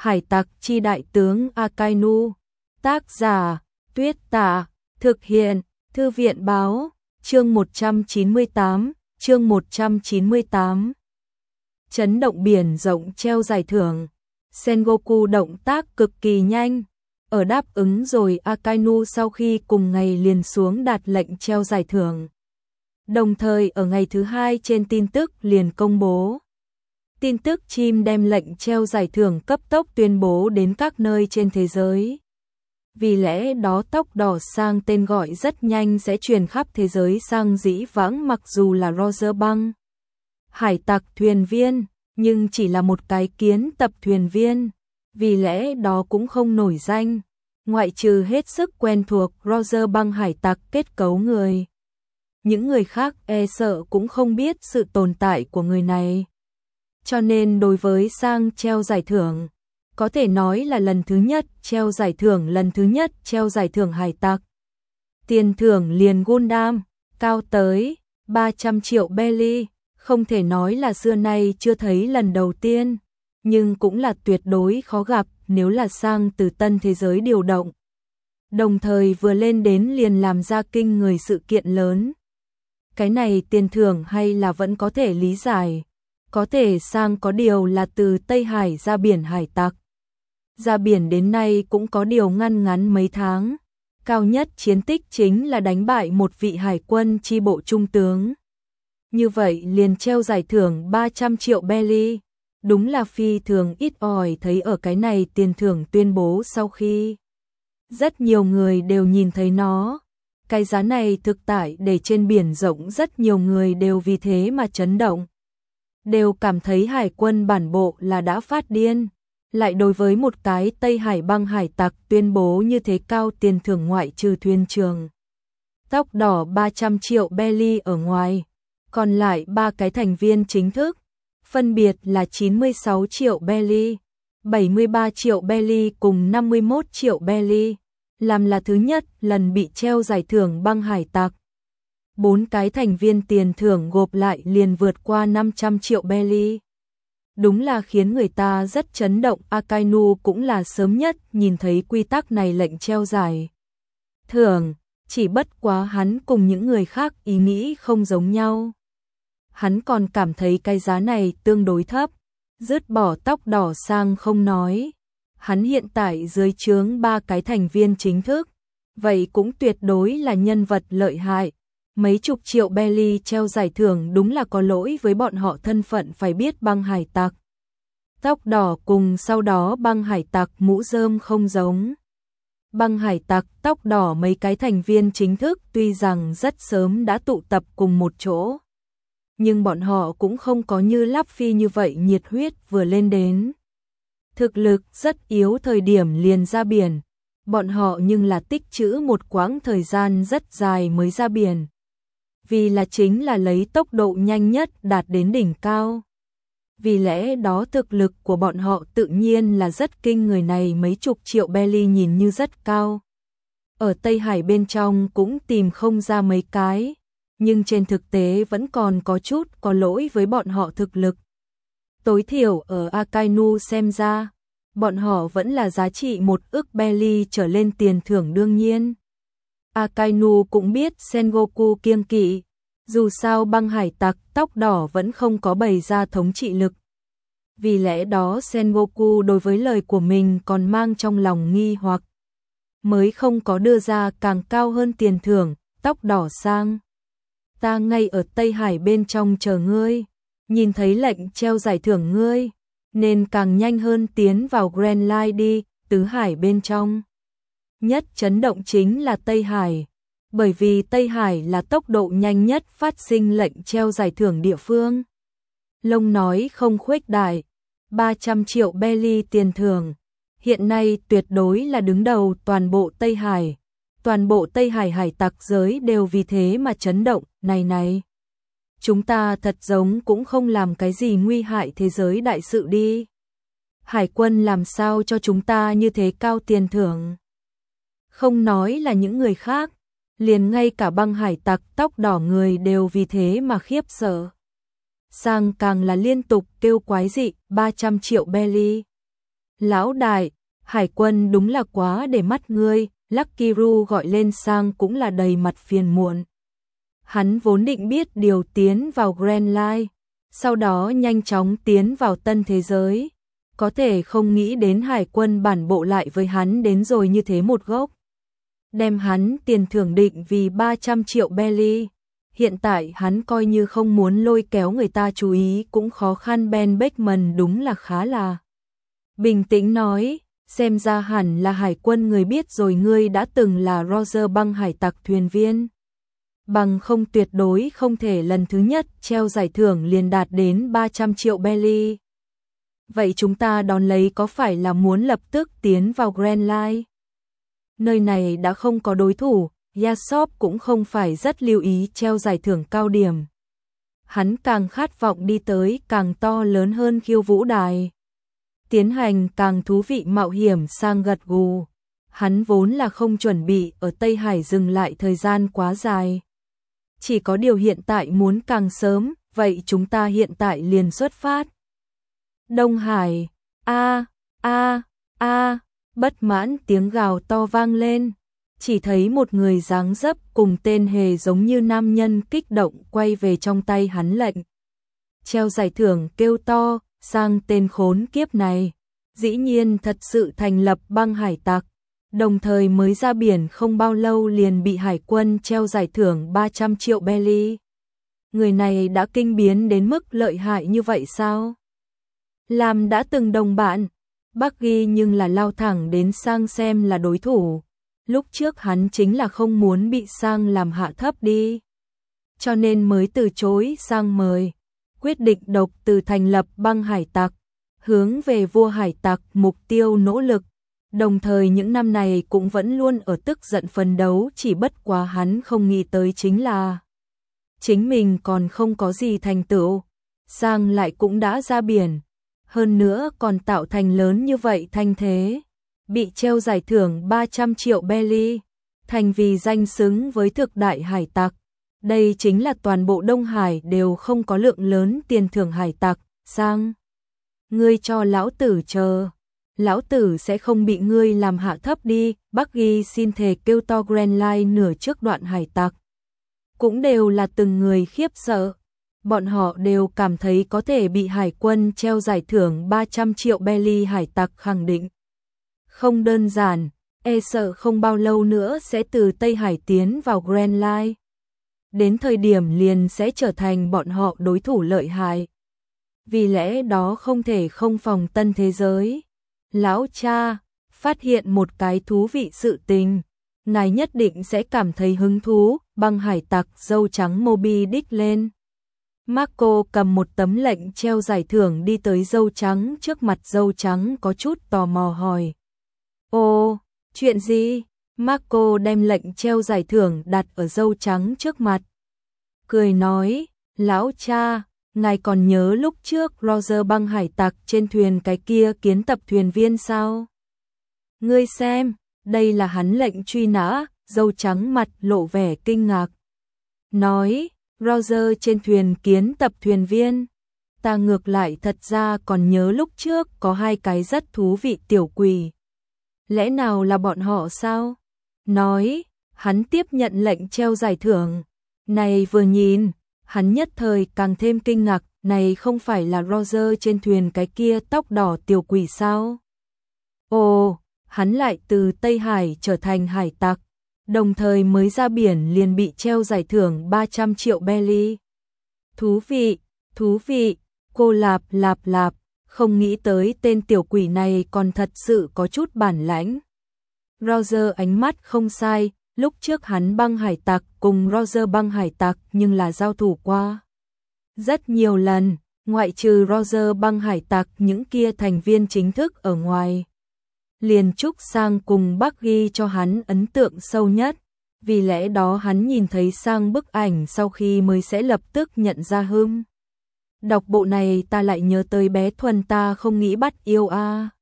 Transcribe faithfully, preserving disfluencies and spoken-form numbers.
Hải tặc chi đại tướng Akainu. Tác giả Tuyết Tả. Thực hiện Thư viện báo. Chương một trăm chín mươi tám. Chương một trăm chín mươi tám. Chấn động biển rộng treo giải thưởng. Sengoku động tác cực kỳ nhanh. Ở đáp ứng rồi Akainu sau khi cùng ngày liền xuống đạt lệnh treo giải thưởng. Đồng thời ở ngày thứ hai trên tin tức liền công bố. Tin tức chim đem lệnh treo giải thưởng cấp tốc tuyên bố đến các nơi trên thế giới. Vì lẽ đó tốc đỏ sang tên gọi rất nhanh sẽ truyền khắp thế giới sang dĩ vãng, mặc dù là Roger Băng, hải tặc thuyền viên, nhưng chỉ là một cái kiến tập thuyền viên, vì lẽ đó cũng không nổi danh, ngoại trừ hết sức quen thuộc Roger Băng hải tặc kết cấu người. Những người khác e sợ cũng không biết sự tồn tại của người này. Cho nên đối với sang treo giải thưởng, có thể nói là lần thứ nhất treo giải thưởng, lần thứ nhất treo giải thưởng hải tặc. Tiền thưởng liền Gundam, cao tới ba trăm triệu belly, không thể nói là xưa nay chưa thấy lần đầu tiên, nhưng cũng là tuyệt đối khó gặp nếu là sang từ tân thế giới điều động. Đồng thời vừa lên đến liền làm ra kinh người sự kiện lớn. Cái này tiền thưởng hay là vẫn có thể lý giải. Có thể sang có điều là từ Tây Hải ra biển hải tặc. Ra biển đến nay cũng có điều ngăn ngắn mấy tháng. Cao nhất chiến tích chính là đánh bại một vị hải quân chi bộ trung tướng. Như vậy liền treo giải thưởng ba trăm triệu belly. Đúng là phi thường ít ỏi thấy ở cái này tiền thưởng tuyên bố sau khi. Rất nhiều người đều nhìn thấy nó. Cái giá này thực tại để trên biển rộng rất nhiều người đều vì thế mà chấn động. Đều cảm thấy hải quân bản bộ là đã phát điên. Lại đối với một cái Tây Hải băng hải tặc tuyên bố như thế cao tiền thưởng ngoại trừ thuyền trưởng tóc đỏ ba trăm triệu belly ở ngoài. Còn lại ba cái thành viên chính thức, phân biệt là chín mươi sáu triệu belly, bảy mươi ba triệu belly cùng năm mươi mốt triệu belly. Làm là thứ nhất lần bị treo giải thưởng băng hải tặc. Bốn cái thành viên tiền thưởng gộp lại liền vượt qua năm trăm triệu belly. Đúng là khiến người ta rất chấn động. Akainu cũng là sớm nhất nhìn thấy quy tắc này lệnh treo giải thưởng, chỉ bất quá hắn cùng những người khác ý nghĩ không giống nhau. Hắn còn cảm thấy cái giá này tương đối thấp, dứt bỏ tóc đỏ sang không nói. Hắn hiện tại dưới trướng ba cái thành viên chính thức, vậy cũng tuyệt đối là nhân vật lợi hại. Mấy chục triệu belly treo giải thưởng đúng là có lỗi với bọn họ thân phận phải biết băng hải tặc. Tóc đỏ cùng sau đó băng hải tặc mũ rơm không giống. Băng hải tặc tóc đỏ mấy cái thành viên chính thức tuy rằng rất sớm đã tụ tập cùng một chỗ. Nhưng bọn họ cũng không có như Luffy như vậy nhiệt huyết vừa lên đến. Thực lực rất yếu thời điểm liền ra biển. Bọn họ nhưng là tích trữ một quãng thời gian rất dài mới ra biển. Vì là chính là lấy tốc độ nhanh nhất đạt đến đỉnh cao. Vì lẽ đó thực lực của bọn họ tự nhiên là rất kinh người, này mấy chục triệu belly nhìn như rất cao. Ở Tây Hải bên trong cũng tìm không ra mấy cái, nhưng trên thực tế vẫn còn có chút có lỗi với bọn họ thực lực. Tối thiểu ở Akainu xem ra, bọn họ vẫn là giá trị một ức belly trở lên tiền thưởng đương nhiên. Akainu cũng biết Sengoku kiêng kỵ, dù sao băng hải tặc tóc đỏ vẫn không có bày ra thống trị lực. Vì lẽ đó Sengoku đối với lời của mình còn mang trong lòng nghi hoặc, mới không có đưa ra càng cao hơn tiền thưởng. Tóc đỏ sang, ta ngay ở Tây Hải bên trong chờ ngươi, nhìn thấy lệnh treo giải thưởng ngươi, nên càng nhanh hơn tiến vào Grand Line đi. Tứ Hải bên trong nhất chấn động chính là Tây Hải, bởi vì Tây Hải là tốc độ nhanh nhất phát sinh lệnh treo giải thưởng địa phương. Lông nói không khuếch đại, ba trăm triệu belly tiền thưởng, hiện nay tuyệt đối là đứng đầu toàn bộ Tây Hải. Toàn bộ Tây Hải hải tặc giới đều vì thế mà chấn động. Này này, chúng ta thật giống cũng không làm cái gì nguy hại thế giới đại sự đi. Hải quân làm sao cho chúng ta như thế cao tiền thưởng? Không nói là những người khác, liền ngay cả băng hải tặc tóc đỏ người đều vì thế mà khiếp sợ. Sang càng là liên tục kêu quái dị, ba trăm triệu belly. Lão đại, hải quân đúng là quá để mắt ngươi, Lucky Ru gọi lên Sang cũng là đầy mặt phiền muộn. Hắn vốn định biết điều tiến vào Grand Line, sau đó nhanh chóng tiến vào tân thế giới. Có thể không nghĩ đến hải quân bản bộ lại với hắn đến rồi như thế một gốc. Đem hắn tiền thưởng định vì ba trăm triệu belly. Hiện tại hắn coi như không muốn lôi kéo người ta chú ý cũng khó khăn. Ben Beckman đúng là khá là bình tĩnh nói, xem ra hẳn là hải quân người biết rồi, ngươi đã từng là Roger băng hải tặc thuyền viên. Bằng không tuyệt đối không thể lần thứ nhất treo giải thưởng liền đạt đến ba trăm triệu belly. Vậy chúng ta đón lấy có phải là muốn lập tức tiến vào Grand Line? Nơi này đã không có đối thủ, Yasop cũng không phải rất lưu ý treo giải thưởng cao điểm. Hắn càng khát vọng đi tới càng to lớn hơn khiêu vũ đài. Tiến hành càng thú vị mạo hiểm. Sang gật gù. Hắn vốn là không chuẩn bị ở Tây Hải dừng lại thời gian quá dài. Chỉ có điều hiện tại muốn càng sớm, vậy chúng ta hiện tại liền xuất phát. Đông Hải, a a a, bất mãn tiếng gào to vang lên. Chỉ thấy một người dáng dấp cùng tên hề giống như nam nhân kích động quay về trong tay hắn lệnh. Treo giải thưởng kêu to, Sang tên khốn kiếp này. Dĩ nhiên thật sự thành lập băng hải tặc. Đồng thời mới ra biển không bao lâu liền bị hải quân treo giải thưởng ba trăm triệu belly. Người này đã kinh biến đến mức lợi hại như vậy sao? Làm đã từng đồng bạn, Bucky nhưng là lao thẳng đến Sang xem là đối thủ. Lúc trước hắn chính là không muốn bị Sang làm hạ thấp đi. Cho nên mới từ chối Sang mời. Quyết định độc từ thành lập băng hải tặc. Hướng về vua hải tặc mục tiêu nỗ lực. Đồng thời những năm này cũng vẫn luôn ở tức giận phấn đấu, chỉ bất quá hắn không nghĩ tới chính là chính mình còn không có gì thành tựu. Sang lại cũng đã ra biển. Hơn nữa còn tạo thành lớn như vậy thanh thế. Bị treo giải thưởng ba trăm triệu belly. Thành vì danh xứng với thực đại hải tặc. Đây chính là toàn bộ Đông Hải đều không có lượng lớn tiền thưởng hải tặc. Sang, ngươi cho lão tử chờ. Lão tử sẽ không bị ngươi làm hạ thấp đi. Bucky xin thề kêu to. Grand Line nửa trước đoạn hải tặc cũng đều là từng người khiếp sợ. Bọn họ đều cảm thấy có thể bị hải quân treo giải thưởng ba trăm triệu belly hải tặc khẳng định không đơn giản, e sợ không bao lâu nữa sẽ từ Tây Hải tiến vào Grand Line. Đến thời điểm liền sẽ trở thành bọn họ đối thủ lợi hại. Vì lẽ đó không thể không phòng tân thế giới. Lão cha, phát hiện một cái thú vị sự tình. Ngài nhất định sẽ cảm thấy hứng thú. Băng hải tặc dâu trắng Moby Dick lên. Marco cầm một tấm lệnh treo giải thưởng đi tới dâu trắng trước mặt. Dâu trắng có chút tò mò hỏi. Ồ, chuyện gì? Marco đem lệnh treo giải thưởng đặt ở dâu trắng trước mặt. Cười nói, lão cha, ngài còn nhớ lúc trước Roger băng hải tặc trên thuyền cái kia kiến tập thuyền viên sao? Ngươi xem, đây là hắn lệnh truy nã. Dâu trắng mặt lộ vẻ kinh ngạc. Nói, Roger trên thuyền kiến tập thuyền viên. Ta ngược lại thật ra còn nhớ lúc trước có hai cái rất thú vị tiểu quỷ. Lẽ nào là bọn họ sao? Nói, hắn tiếp nhận lệnh treo giải thưởng. Này vừa nhìn, hắn nhất thời càng thêm kinh ngạc. Này không phải là Roger trên thuyền cái kia tóc đỏ tiểu quỷ sao? Ồ, hắn lại từ Tây Hải trở thành hải tặc. Đồng thời mới ra biển liền bị treo giải thưởng ba trăm triệu belly. Thú vị, thú vị, cô lạp lạp lạp, không nghĩ tới tên tiểu quỷ này còn thật sự có chút bản lãnh. Roger ánh mắt không sai, lúc trước hắn băng hải tặc cùng Roger băng hải tặc nhưng là giao thủ qua. Rất nhiều lần, ngoại trừ Roger băng hải tặc những kia thành viên chính thức ở ngoài. Liền Trúc Sang cùng Bucky cho hắn ấn tượng sâu nhất, vì lẽ đó hắn nhìn thấy Sang bức ảnh sau khi mới sẽ lập tức nhận ra hưng. Đọc bộ này ta lại nhớ tới bé Thuần ta không nghĩ bắt yêu a.